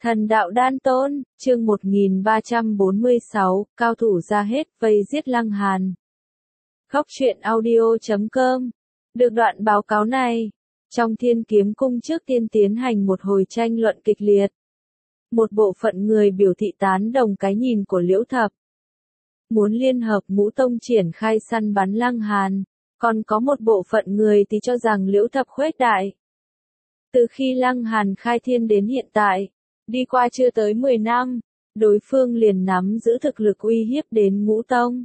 Thần đạo đan tôn, chương 1346, cao thủ ra hết, vây giết Lăng Hàn. Khóc chuyện audio.com. Được đoạn báo cáo này, trong Thiên Kiếm Cung trước tiên tiến hành một hồi tranh luận kịch liệt. Một bộ phận người biểu thị tán đồng cái nhìn của Liễu Thập. Muốn liên hợp ngũ tông triển khai săn bắn Lăng Hàn, còn có một bộ phận người thì cho rằng Liễu Thập khuếch đại. Từ khi Lăng Hàn khai thiên đến hiện tại, đi qua chưa tới 10 năm, đối phương liền nắm giữ thực lực uy hiếp đến ngũ tông.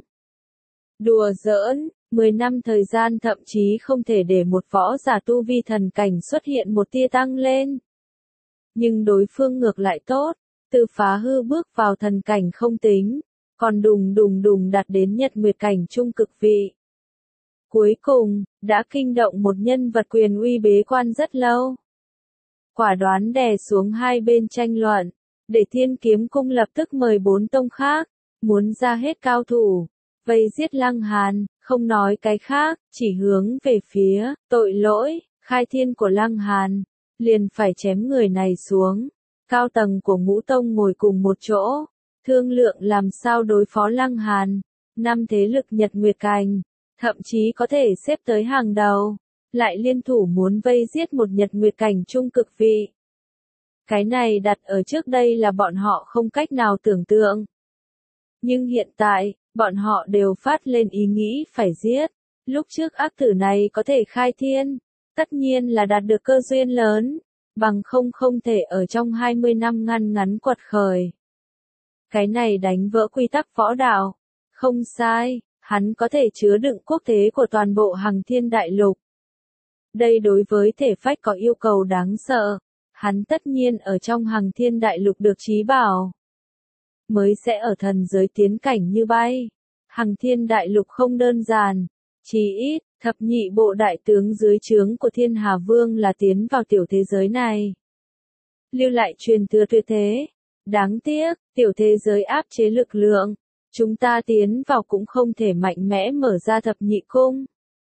Đùa giỡn, 10 năm thời gian thậm chí không thể để một võ giả tu vi thần cảnh xuất hiện một tia tăng lên. Nhưng đối phương ngược lại tốt, từ phá hư bước vào thần cảnh không tính, còn đùng đạt đến nhật nguyệt cảnh trung cực vị. Cuối cùng, đã kinh động một nhân vật quyền uy bế quan rất lâu. Quả đoán đè xuống hai bên tranh luận, để Thiên Kiếm Cung lập tức mời 4 tông khác, muốn ra hết cao thủ, vây giết Lăng Hàn, không nói cái khác, chỉ hướng về phía tội lỗi, khai thiên của Lăng Hàn, liền phải chém người này xuống. Cao tầng của ngũ tông ngồi cùng một chỗ, thương lượng làm sao đối phó Lăng Hàn. 5 thế lực nhật nguyệt cảnh, thậm chí có thể xếp tới hàng đầu, lại liên thủ muốn vây giết một nhật nguyệt cảnh trung cực vị. Cái này đặt ở trước đây là bọn họ không cách nào tưởng tượng. Nhưng hiện tại, bọn họ đều phát lên ý nghĩ phải giết. Lúc trước ác tử này có thể khai thiên, tất nhiên là đạt được cơ duyên lớn, bằng không thể ở trong 20 năm ngắn quật khởi. Cái này đánh vỡ quy tắc võ đạo. Không sai, hắn có thể chứa đựng quốc thế của toàn bộ Hằng Thiên Đại Lục. Đây đối với thể phách có yêu cầu đáng sợ, hắn tất nhiên ở trong Hằng Thiên Đại Lục được trí bảo. Mới sẽ ở thần giới tiến cảnh như bay. Hằng Thiên Đại Lục không đơn giản, chí ít, thập nhị bộ đại tướng dưới trướng của Thiên Hà Vương là tiến vào tiểu thế giới này. Lưu lại truyền thừa tuyệt thế. Đáng tiếc, tiểu thế giới áp chế lực lượng, chúng ta tiến vào cũng không thể mạnh mẽ mở ra thập nhị cung.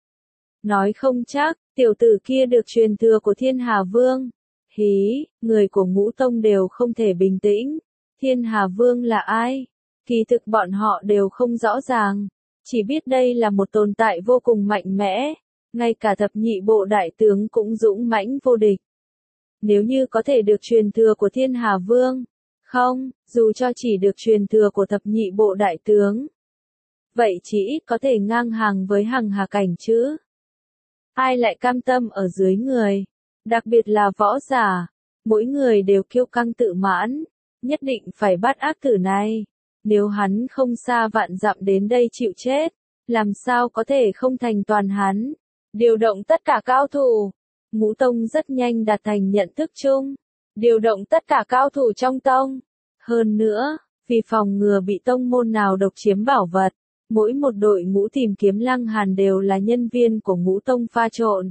Nói không chắc, tiểu tử kia được truyền thừa của Thiên Hà Vương. Hí, người của ngũ tông đều không thể bình tĩnh. Thiên Hà Vương là ai? Kỳ thực bọn họ đều không rõ ràng. Chỉ biết đây là một tồn tại vô cùng mạnh mẽ. Ngay cả thập nhị bộ đại tướng cũng dũng mãnh vô địch. Nếu như có thể được truyền thừa của Thiên Hà Vương. Không, dù cho chỉ được truyền thừa của thập nhị bộ đại tướng. Vậy chỉ ít có thể ngang hàng với Hằng Hà cảnh chứ. Ai lại cam tâm ở dưới người, đặc biệt là võ giả, mỗi người đều kiêu căng tự mãn, nhất định phải bắt ác tử này, nếu hắn không xa vạn dặm đến đây chịu chết, làm sao có thể không thành toàn hắn, điều động tất cả cao thủ, ngũ tông rất nhanh đạt thành nhận thức chung, điều động tất cả cao thủ trong tông, hơn nữa, vì phòng ngừa bị tông môn nào độc chiếm bảo vật. Mỗi một đội ngũ tìm kiếm Lăng Hàn đều là nhân viên của ngũ tông pha trộn.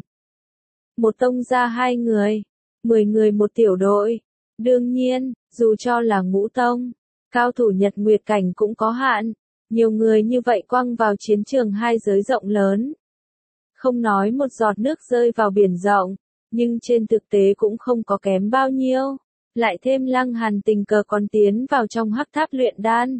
Một tông ra 2 người, 10 người một tiểu đội. Đương nhiên, dù cho là ngũ tông, cao thủ nhật nguyệt cảnh cũng có hạn. Nhiều người như vậy quăng vào chiến trường hai giới rộng lớn. Không nói một giọt nước rơi vào biển rộng, nhưng trên thực tế cũng không có kém bao nhiêu. Lại thêm Lăng Hàn tình cờ còn tiến vào trong hắc tháp luyện đan.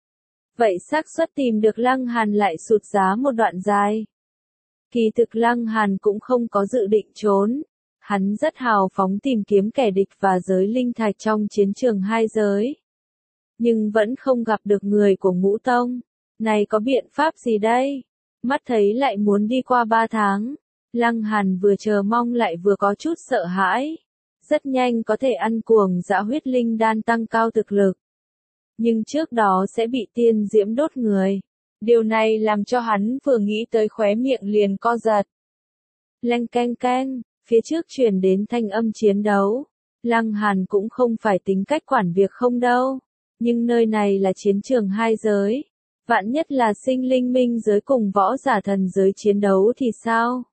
Vậy xác suất tìm được Lăng Hàn lại sụt giá một đoạn dài. Kỳ thực Lăng Hàn cũng không có dự định trốn. Hắn rất hào phóng tìm kiếm kẻ địch và giới linh thạch trong chiến trường hai giới. Nhưng vẫn không gặp được người của ngũ tông. Này có biện pháp gì đây? Mắt thấy lại muốn đi qua 3 tháng. Lăng Hàn vừa chờ mong lại vừa có chút sợ hãi. Rất nhanh có thể ăn cuồng dã huyết linh đan tăng cao thực lực. Nhưng trước đó sẽ bị tiên diễm đốt người. Điều này làm cho hắn vừa nghĩ tới khóe miệng liền co giật. Leng keng keng, phía trước truyền đến thanh âm chiến đấu. Lăng Hàn cũng không phải tính cách quản việc không đâu. Nhưng nơi này là chiến trường hai giới. Vạn nhất là sinh linh minh giới cùng võ giả thần giới chiến đấu thì sao?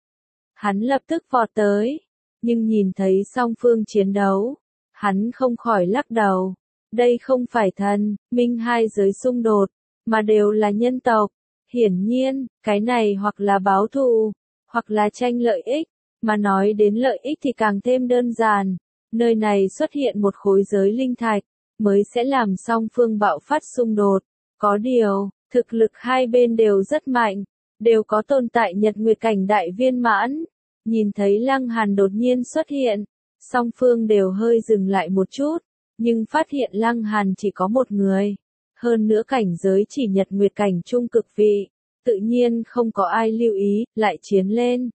Hắn lập tức vọt tới. Nhưng nhìn thấy song phương chiến đấu. Hắn không khỏi lắc đầu. Đây không phải thần, minh hai giới xung đột, mà đều là nhân tộc. Hiển nhiên, cái này hoặc là báo thù, hoặc là tranh lợi ích, mà nói đến lợi ích thì càng thêm đơn giản. nơi này xuất hiện một khối giới linh thạch, mới sẽ làm song phương bạo phát xung đột. Có điều, thực lực hai bên đều rất mạnh, đều có tồn tại nhật nguyệt cảnh đại viên mãn. Nhìn thấy Lăng Hàn đột nhiên xuất hiện, song phương đều hơi dừng lại một chút, nhưng phát hiện Lăng Hàn chỉ có một người. Hơn nữa cảnh giới chỉ nhật nguyệt cảnh trung cực vị, tự nhiên không có ai lưu ý, lại chiến lên.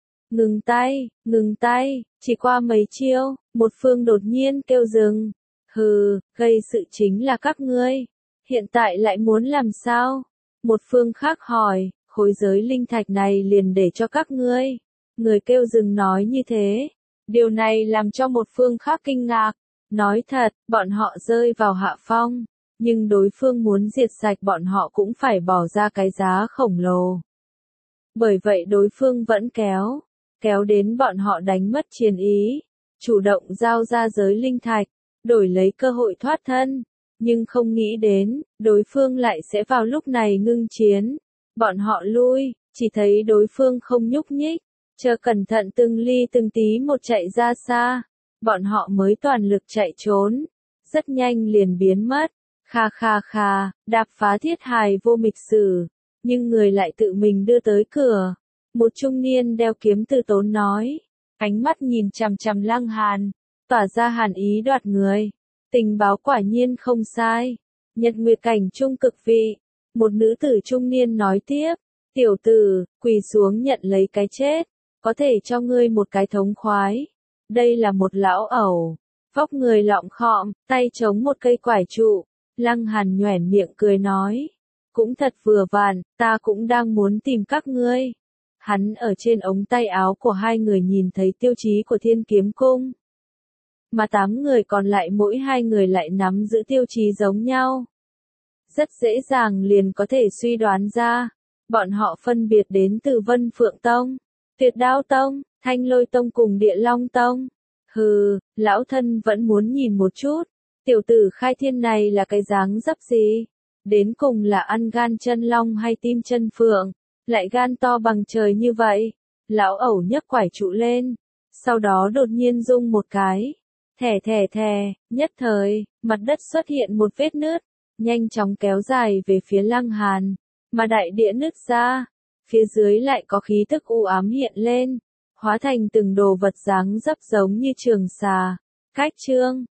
Ngừng tay, chỉ qua mấy chiêu, một phương đột nhiên kêu dừng. Hừ, gây sự chính là các ngươi. Hiện tại lại muốn làm sao? Một phương khác hỏi, khối giới linh thạch này liền để cho các ngươi. Người kêu dừng nói như thế. Điều này làm cho một phương khác kinh ngạc. Nói thật, bọn họ rơi vào hạ phong. Nhưng đối phương muốn diệt sạch bọn họ cũng phải bỏ ra cái giá khổng lồ. Bởi vậy đối phương vẫn kéo đến bọn họ đánh mất chiến ý. Chủ động giao ra giới linh thạch, đổi lấy cơ hội thoát thân. Nhưng không nghĩ đến, đối phương lại sẽ vào lúc này ngưng chiến. Bọn họ lui, chỉ thấy đối phương không nhúc nhích, chờ cẩn thận từng ly từng tí một chạy ra xa. Bọn họ mới toàn lực chạy trốn, rất nhanh liền biến mất. Kha, đạp phá thiết hài vô mịch sử, nhưng người lại tự mình đưa tới cửa. Một trung niên đeo kiếm từ tốn nói, ánh mắt nhìn chằm chằm Lăng Hàn, tỏa ra hàn ý đoạt người. Tình báo quả nhiên không sai. Nhật nguyệt cảnh trung cực vị. Một nữ tử trung niên nói tiếp, tiểu tử, quỳ xuống nhận lấy cái chết, có thể cho ngươi một cái thống khoái. Đây là một lão ẩu, vóc người lọng khọm, tay chống một cây quải trụ. Lăng Hàn nhoẻn miệng cười nói, cũng thật vừa vặn, ta cũng đang muốn tìm các ngươi. Hắn ở trên ống tay áo của hai người nhìn thấy tiêu chí của Thiên Kiếm Cung. Mà 8 người còn lại mỗi hai người lại nắm giữ tiêu chí giống nhau. Rất dễ dàng liền có thể suy đoán ra, bọn họ phân biệt đến từ Vân Phượng Tông, Tuyệt Đao Tông, Thanh Lôi Tông cùng Địa Long Tông. Hừ, lão thân vẫn muốn nhìn một chút, tiểu tử khai thiên này là cái dáng dấp gì? Đến cùng là ăn gan chân long hay tim chân phượng, lại gan to bằng trời như vậy? Lão ẩu nhấc quải trụ lên, sau đó đột nhiên rung một cái. Thè, nhất thời, mặt đất xuất hiện một vết nứt, nhanh chóng kéo dài về phía Lăng Hàn, mà đại địa nứt ra, phía dưới lại có khí tức u ám hiện lên, hóa thành từng đồ vật dáng dấp giống như trường xà. Cách chương